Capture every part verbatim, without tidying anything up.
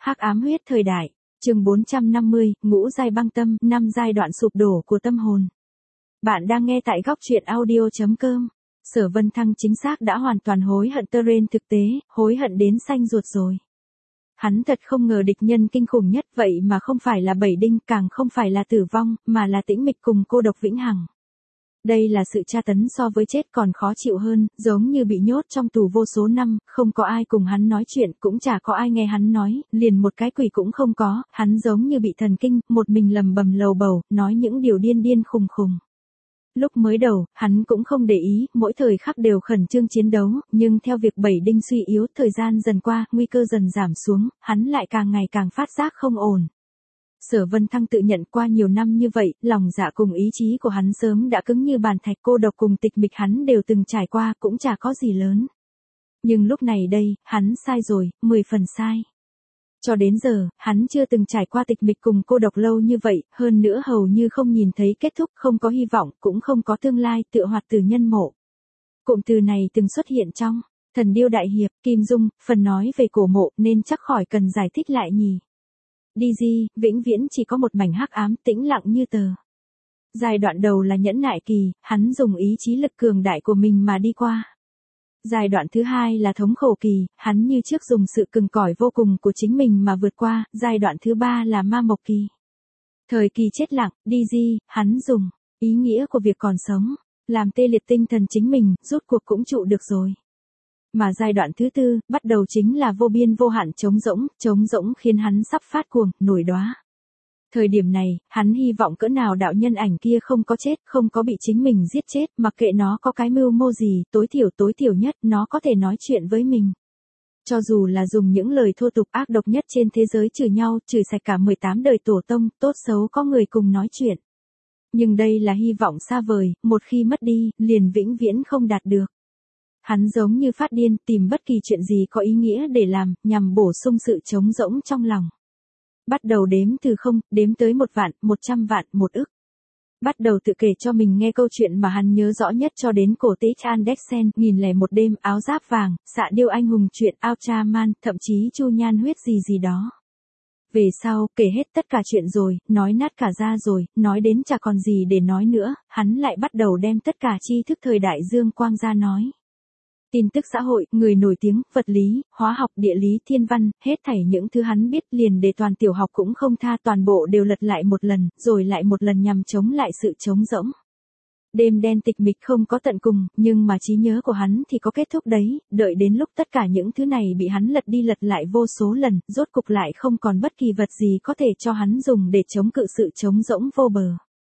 Hắc ám huyết thời đại, chương bốn trăm năm mươi, ngũ giai băng tâm, năm giai đoạn sụp đổ của tâm hồn. Bạn đang nghe tại góc truyện audio chấm com. Sở Vân Thăng chính xác đã hoàn toàn hối hận Teren thực tế, hối hận đến xanh ruột rồi. Hắn thật không ngờ địch nhân kinh khủng nhất vậy mà không phải là Bảy Đinh, càng không phải là tử vong, mà là tĩnh mịch cùng cô độc vĩnh hằng. Đây là sự tra tấn so với chết còn khó chịu hơn, giống như bị nhốt trong tù vô số năm, không có ai cùng hắn nói chuyện, cũng chả có ai nghe hắn nói, liền một cái quỷ cũng không có, hắn giống như bị thần kinh, một mình lầm bầm lầu bầu, nói những điều điên điên khùng khùng. Lúc mới đầu, hắn cũng không để ý, mỗi thời khắc đều khẩn trương chiến đấu, nhưng theo việc Bảy Đinh suy yếu, thời gian dần qua, nguy cơ dần giảm xuống, hắn lại càng ngày càng phát giác không ổn. Sở Vân Thăng tự nhận qua nhiều năm như vậy, lòng dạ cùng ý chí của hắn sớm đã cứng như bàn thạch, cô độc cùng tịch mịch hắn đều từng trải qua, cũng chả có gì lớn. Nhưng lúc này đây, hắn sai rồi, mười phần sai. Cho đến giờ, hắn chưa từng trải qua tịch mịch cùng cô độc lâu như vậy, hơn nữa hầu như không nhìn thấy kết thúc, không có hy vọng, cũng không có tương lai, tựa hoạt tử nhân mộ. Cụm từ này từng xuất hiện trong Thần Điêu Đại Hiệp, Kim Dung, phần nói về cổ mộ, nên chắc khỏi cần giải thích lại nhỉ. đê giê, vĩnh viễn chỉ có một mảnh hắc ám tĩnh lặng như tờ. Giai đoạn đầu là nhẫn nại kỳ, hắn dùng ý chí lực cường đại của mình mà đi qua. Giai đoạn thứ hai là thống khổ kỳ, hắn như trước dùng sự cứng cỏi vô cùng của chính mình mà vượt qua. Giai đoạn thứ ba là ma mộc kỳ. Thời kỳ chết lặng, đê giê, hắn dùng ý nghĩa của việc còn sống, làm tê liệt tinh thần chính mình, rút cuộc cũng trụ được rồi. Mà giai đoạn thứ tư, bắt đầu chính là vô biên vô hạn trống rỗng, trống rỗng khiến hắn sắp phát cuồng, nổi đóa. Thời điểm này, hắn hy vọng cỡ nào đạo nhân ảnh kia không có chết, không có bị chính mình giết chết, mặc kệ nó có cái mưu mô gì, tối thiểu tối thiểu nhất, nó có thể nói chuyện với mình. Cho dù là dùng những lời thô tục ác độc nhất trên thế giới trừ nhau, trừ sạch cả mười tám đời tổ tông, tốt xấu có người cùng nói chuyện. Nhưng đây là hy vọng xa vời, một khi mất đi, liền vĩnh viễn không đạt được. Hắn giống như phát điên, tìm bất kỳ chuyện gì có ý nghĩa để làm, nhằm bổ sung sự trống rỗng trong lòng. Bắt đầu đếm từ không, đếm tới một vạn, một trăm vạn, một ức. Bắt đầu tự kể cho mình nghe câu chuyện mà hắn nhớ rõ nhất cho đến cổ tích Andersen, nghìn lẻ một đêm, áo giáp vàng, xạ điêu anh hùng chuyện Ultraman, thậm chí chu nhan huyết gì gì đó. Về sau, kể hết tất cả chuyện rồi, nói nát cả ra rồi, nói đến chả còn gì để nói nữa, hắn lại bắt đầu đem tất cả tri thức thời đại dương quang ra nói. Tin tức xã hội, người nổi tiếng, vật lý, hóa học, địa lý, thiên văn, hết thảy những thứ hắn biết liền để toàn tiểu học cũng không tha, toàn bộ đều lật lại một lần, rồi lại một lần nhằm chống lại sự trống rỗng. Đêm đen tịch mịch không có tận cùng, nhưng mà trí nhớ của hắn thì có kết thúc đấy, đợi đến lúc tất cả những thứ này bị hắn lật đi lật lại vô số lần, rốt cục lại không còn bất kỳ vật gì có thể cho hắn dùng để chống cự sự trống rỗng vô bờ.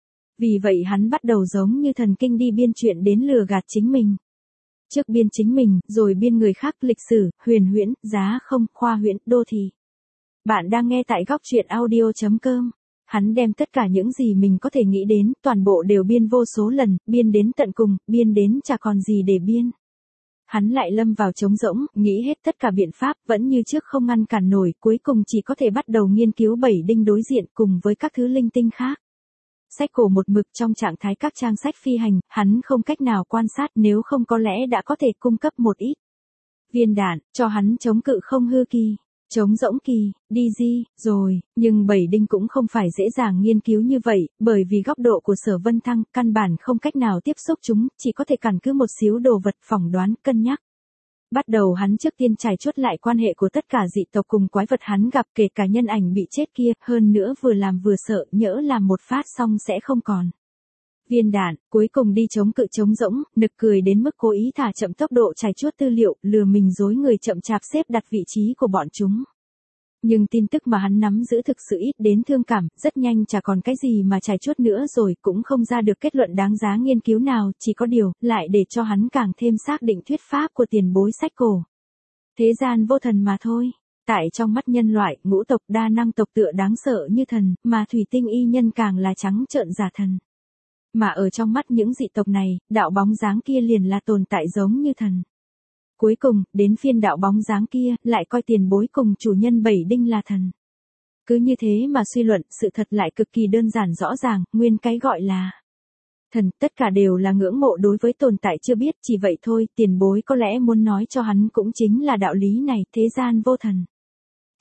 Vì vậy hắn bắt đầu giống như thần kinh đi biên chuyện đến lừa gạt chính mình. Trước biên chính mình, rồi biên người khác, lịch sử, huyền huyễn, giá không, khoa huyễn, đô thị. Bạn đang nghe tại góc truyện audio chấm com. Hắn đem tất cả những gì mình có thể nghĩ đến, toàn bộ đều biên vô số lần, biên đến tận cùng, biên đến chả còn gì để biên. Hắn lại lâm vào trống rỗng, nghĩ hết tất cả biện pháp, vẫn như trước không ngăn cản nổi, cuối cùng chỉ có thể bắt đầu nghiên cứu Bảy Đinh đối diện cùng với các thứ linh tinh khác. Sách cổ một mực trong trạng thái các trang sách phi hành, hắn không cách nào quan sát, nếu không có lẽ đã có thể cung cấp một ít viên đạn, cho hắn chống cự không hư kỳ, chống rỗng kỳ, đê giê, rồi, nhưng Bảy Đinh cũng không phải dễ dàng nghiên cứu như vậy, bởi vì góc độ của Sở Vân Thăng, căn bản không cách nào tiếp xúc chúng, chỉ có thể cản cứ một xíu đồ vật, phỏng đoán, cân nhắc. Bắt đầu hắn trước tiên trải chuốt lại quan hệ của tất cả dị tộc cùng quái vật hắn gặp, kể cả nhân ảnh bị chết kia, hơn nữa vừa làm vừa sợ, nhỡ làm một phát xong sẽ không còn viên đạn, cuối cùng đi chống cự trống rỗng, nực cười đến mức cố ý thả chậm tốc độ trải chuốt tư liệu, lừa mình dối người chậm chạp xếp đặt vị trí của bọn chúng. Nhưng tin tức mà hắn nắm giữ thực sự ít đến thương cảm, rất nhanh chả còn cái gì mà trải chuốt nữa rồi, cũng không ra được kết luận đáng giá nghiên cứu nào, chỉ có điều, lại để cho hắn càng thêm xác định thuyết pháp của tiền bối sách cổ. Thế gian vô thần mà thôi. Tại trong mắt nhân loại, ngũ tộc đa năng tộc tựa đáng sợ như thần, mà thủy tinh y nhân càng là trắng trợn giả thần. Mà ở trong mắt những dị tộc này, đạo bóng dáng kia liền là tồn tại giống như thần. Cuối cùng, đến phiên đạo bóng dáng kia, lại coi tiền bối cùng chủ nhân Bảy Đinh là thần. Cứ như thế mà suy luận, sự thật lại cực kỳ đơn giản rõ ràng, nguyên cái gọi là thần, tất cả đều là ngưỡng mộ đối với tồn tại chưa biết, chỉ vậy thôi, tiền bối có lẽ muốn nói cho hắn cũng chính là đạo lý này, thế gian vô thần.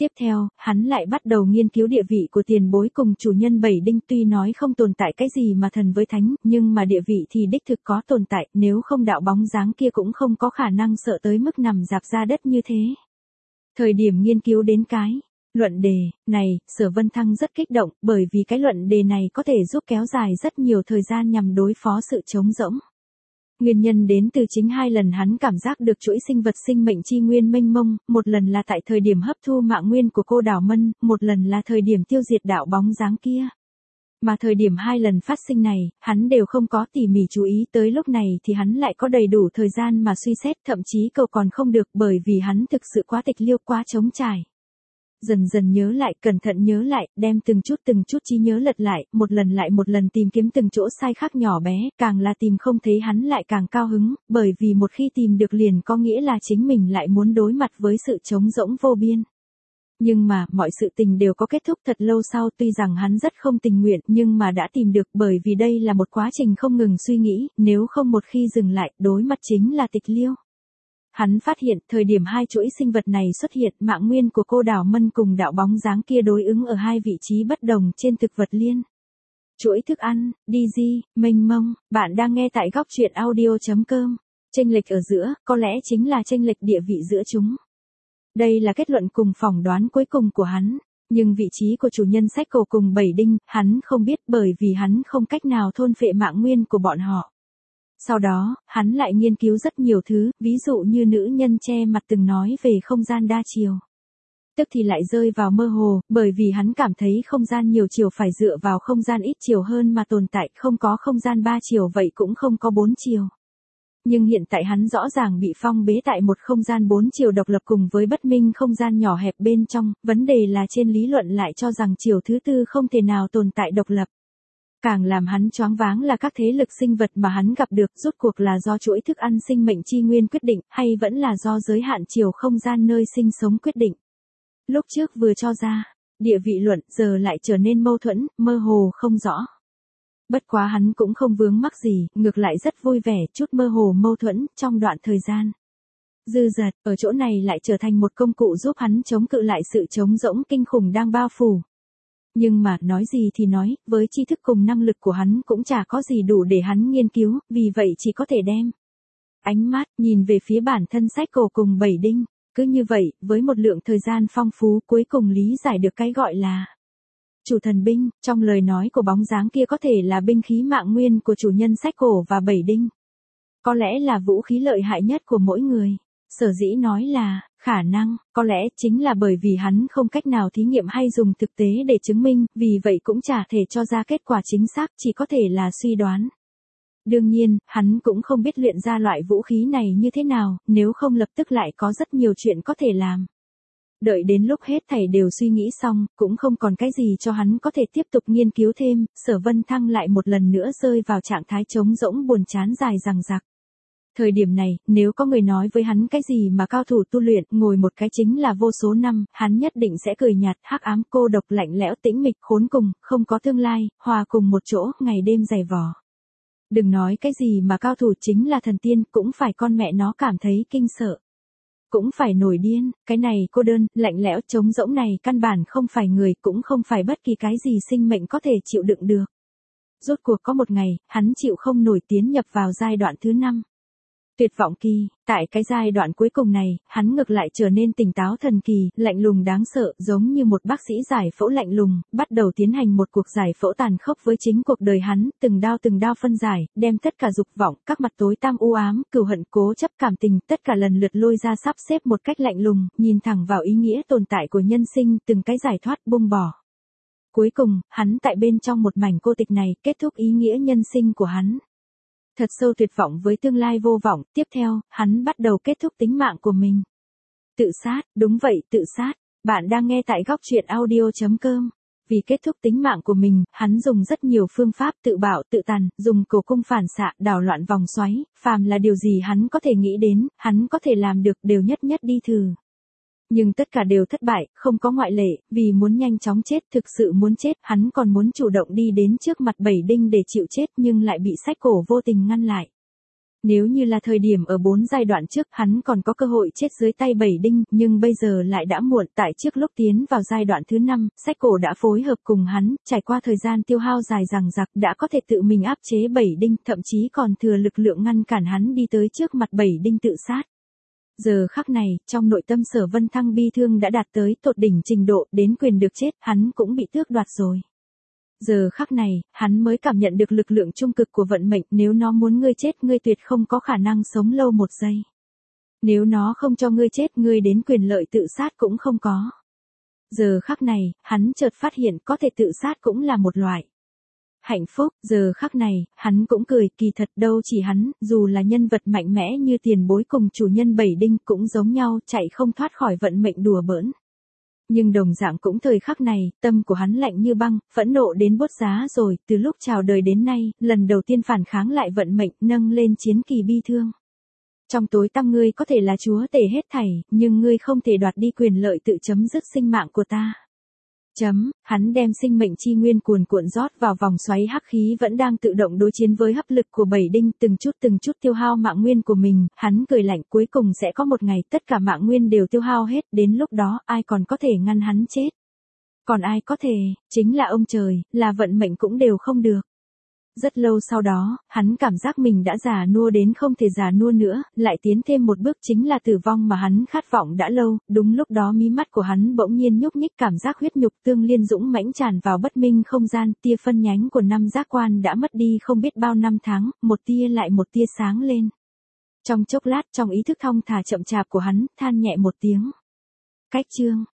Tiếp theo, hắn lại bắt đầu nghiên cứu địa vị của tiền bối cùng chủ nhân Bảy Đinh, tuy nói không tồn tại cái gì mà thần với thánh, nhưng mà địa vị thì đích thực có tồn tại, nếu không đạo bóng dáng kia cũng không có khả năng sợ tới mức nằm rạp ra đất như thế. Thời điểm nghiên cứu đến cái luận đề này, Sở Vân Thăng rất kích động, bởi vì cái luận đề này có thể giúp kéo dài rất nhiều thời gian nhằm đối phó sự trống rỗng. Nguyên nhân đến từ chính hai lần hắn cảm giác được chuỗi sinh vật sinh mệnh chi nguyên mênh mông, một lần là tại thời điểm hấp thu mạng nguyên của cô Đào Mân, một lần là thời điểm tiêu diệt đạo bóng dáng kia. Mà thời điểm hai lần phát sinh này, hắn đều không có tỉ mỉ chú ý, tới lúc này thì hắn lại có đầy đủ thời gian mà suy xét, thậm chí cầu còn không được, bởi vì hắn thực sự quá tịch liêu, quá trống trải. Dần dần nhớ lại, cẩn thận nhớ lại, đem từng chút từng chút trí nhớ lật lại, một lần lại một lần tìm kiếm từng chỗ sai khác nhỏ bé, càng là tìm không thấy hắn lại càng cao hứng, bởi vì một khi tìm được liền có nghĩa là chính mình lại muốn đối mặt với sự trống rỗng vô biên. Nhưng mà, mọi sự tình đều có kết thúc thật lâu sau, tuy rằng hắn rất không tình nguyện, nhưng mà đã tìm được, bởi vì đây là một quá trình không ngừng suy nghĩ, nếu không một khi dừng lại, đối mặt chính là tịch liêu. Hắn phát hiện, thời điểm hai chuỗi sinh vật này xuất hiện, mạng nguyên của cô Đào Mân cùng đạo bóng dáng kia đối ứng ở hai vị trí bất đồng trên thực vật liên. Chuỗi thức ăn, đi di, mênh mông, bạn đang nghe tại góc truyện audio chấm com. Chênh lệch ở giữa, có lẽ chính là chênh lệch địa vị giữa chúng. Đây là kết luận cùng phỏng đoán cuối cùng của hắn, nhưng vị trí của chủ nhân sách cổ cùng Bảy Đinh, hắn không biết, bởi vì hắn không cách nào thôn phệ mạng nguyên của bọn họ. Sau đó, hắn lại nghiên cứu rất nhiều thứ, ví dụ như nữ nhân che mặt từng nói về không gian đa chiều. Tức thì lại rơi vào mơ hồ, bởi vì hắn cảm thấy không gian nhiều chiều phải dựa vào không gian ít chiều hơn mà tồn tại, không có không gian ba chiều vậy cũng không có bốn chiều. Nhưng hiện tại hắn rõ ràng bị phong bế tại một không gian bốn chiều độc lập cùng với bất minh không gian nhỏ hẹp bên trong, vấn đề là trên lý luận lại cho rằng chiều thứ tư không thể nào tồn tại độc lập. Càng làm hắn choáng váng là các thế lực sinh vật mà hắn gặp được, rốt cuộc là do chuỗi thức ăn sinh mệnh chi nguyên quyết định, hay vẫn là do giới hạn chiều không gian nơi sinh sống quyết định. Lúc trước vừa cho ra, địa vị luận, giờ lại trở nên mâu thuẫn, mơ hồ không rõ. Bất quá hắn cũng không vướng mắc gì, ngược lại rất vui vẻ, chút mơ hồ mâu thuẫn, trong đoạn thời gian dư dật, ở chỗ này lại trở thành một công cụ giúp hắn chống cự lại sự trống rỗng kinh khủng đang bao phủ. Nhưng mà, nói gì thì nói, với tri thức cùng năng lực của hắn cũng chả có gì đủ để hắn nghiên cứu, vì vậy chỉ có thể đem ánh mắt, nhìn về phía bản thân sách cổ cùng Bảy Đinh. Cứ như vậy, với một lượng thời gian phong phú, cuối cùng lý giải được cái gọi là chủ thần binh, trong lời nói của bóng dáng kia có thể là binh khí mạng nguyên của chủ nhân sách cổ và Bảy Đinh. Có lẽ là vũ khí lợi hại nhất của mỗi người. Sở dĩ nói là, khả năng, có lẽ chính là bởi vì hắn không cách nào thí nghiệm hay dùng thực tế để chứng minh, vì vậy cũng chả thể cho ra kết quả chính xác, chỉ có thể là suy đoán. Đương nhiên, hắn cũng không biết luyện ra loại vũ khí này như thế nào, nếu không lập tức lại có rất nhiều chuyện có thể làm. Đợi đến lúc hết thảy đều suy nghĩ xong, cũng không còn cái gì cho hắn có thể tiếp tục nghiên cứu thêm, Sở Vân Thăng lại một lần nữa rơi vào trạng thái trống rỗng buồn chán dài dằng dặc. Thời điểm này, nếu có người nói với hắn cái gì mà cao thủ tu luyện, ngồi một cái chính là vô số năm, hắn nhất định sẽ cười nhạt, hắc ám, cô độc, lạnh lẽo, tĩnh mịch, khốn cùng, không có tương lai, hòa cùng một chỗ, ngày đêm dày vò. Đừng nói cái gì mà cao thủ chính là thần tiên, cũng phải con mẹ nó cảm thấy kinh sợ. Cũng phải nổi điên, cái này cô đơn, lạnh lẽo, trống rỗng này căn bản không phải người, cũng không phải bất kỳ cái gì sinh mệnh có thể chịu đựng được. Rốt cuộc có một ngày, hắn chịu không nổi tiến nhập vào giai đoạn thứ năm. Tuyệt vọng kỳ, tại cái giai đoạn cuối cùng này, hắn ngược lại trở nên tỉnh táo thần kỳ, lạnh lùng đáng sợ, giống như một bác sĩ giải phẫu lạnh lùng, bắt đầu tiến hành một cuộc giải phẫu tàn khốc với chính cuộc đời hắn, từng đao từng đao phân giải, đem tất cả dục vọng, các mặt tối tăm u ám, cừu hận, cố chấp, cảm tình, tất cả lần lượt lôi ra sắp xếp một cách lạnh lùng, nhìn thẳng vào ý nghĩa tồn tại của nhân sinh, từng cái giải thoát buông bỏ. Cuối cùng, hắn tại bên trong một mảnh cô tịch này, kết thúc ý nghĩa nhân sinh của hắn. Thật sâu tuyệt vọng với tương lai vô vọng, tiếp theo, hắn bắt đầu kết thúc tính mạng của mình. Tự sát, đúng vậy, tự sát. Bạn đang nghe tại góc truyện audio chấm com. Vì kết thúc tính mạng của mình, hắn dùng rất nhiều phương pháp tự bạo, tự tàn, dùng cổ cung phản xạ, đảo loạn vòng xoáy, phàm là điều gì hắn có thể nghĩ đến, hắn có thể làm được, đều nhất nhất đi thử. Nhưng tất cả đều thất bại, không có ngoại lệ, vì muốn nhanh chóng chết, thực sự muốn chết, hắn còn muốn chủ động đi đến trước mặt Bảy Đinh để chịu chết nhưng lại bị sách cổ vô tình ngăn lại. Nếu như là thời điểm ở bốn giai đoạn trước, hắn còn có cơ hội chết dưới tay Bảy Đinh, nhưng bây giờ lại đã muộn. Tại trước lúc tiến vào giai đoạn thứ năm, sách cổ đã phối hợp cùng hắn, trải qua thời gian tiêu hao dài dằng dặc, đã có thể tự mình áp chế Bảy Đinh, thậm chí còn thừa lực lượng ngăn cản hắn đi tới trước mặt Bảy Đinh tự sát. Giờ khắc này, trong nội tâm Sở Vân Thăng bi thương đã đạt tới tột đỉnh trình độ, đến quyền được chết, hắn cũng bị tước đoạt rồi. Giờ khắc này, hắn mới cảm nhận được lực lượng trung cực của vận mệnh, nếu nó muốn ngươi chết, ngươi tuyệt không có khả năng sống lâu một giây. Nếu nó không cho ngươi chết, ngươi đến quyền lợi tự sát cũng không có. Giờ khắc này, hắn chợt phát hiện có thể tự sát cũng là một loại hạnh phúc. Giờ khắc này, hắn cũng cười, kỳ thật đâu chỉ hắn, dù là nhân vật mạnh mẽ như tiền bối cùng chủ nhân Bảy Đinh cũng giống nhau, chạy không thoát khỏi vận mệnh đùa bỡn. Nhưng đồng dạng cũng thời khắc này, tâm của hắn lạnh như băng, phẫn nộ đến bốt giá rồi, từ lúc chào đời đến nay, lần đầu tiên phản kháng lại vận mệnh, nâng lên chiến kỳ bi thương. Trong tối tăm ngươi có thể là chúa tể hết thảy, nhưng ngươi không thể đoạt đi quyền lợi tự chấm dứt sinh mạng của ta. Chấm, hắn đem sinh mệnh chi nguyên cuồn cuộn rót vào vòng xoáy hắc khí vẫn đang tự động đối chiến với hấp lực của Bảy Đinh, từng chút từng chút tiêu hao mạng nguyên của mình, hắn cười lạnh, cuối cùng sẽ có một ngày tất cả mạng nguyên đều tiêu hao hết, đến lúc đó ai còn có thể ngăn hắn chết. Còn ai có thể, chính là ông trời, là vận mệnh cũng đều không được. Rất lâu sau đó, hắn cảm giác mình đã già nua đến không thể già nua nữa, lại tiến thêm một bước chính là tử vong mà hắn khát vọng đã lâu, đúng lúc đó mí mắt của hắn bỗng nhiên nhúc nhích, cảm giác huyết nhục tương liên dũng mãnh tràn vào bất minh không gian, tia phân nhánh của năm giác quan đã mất đi không biết bao năm tháng, một tia lại một tia sáng lên. Trong chốc lát, trong ý thức thong thả chậm chạp của hắn, than nhẹ một tiếng. Cách chương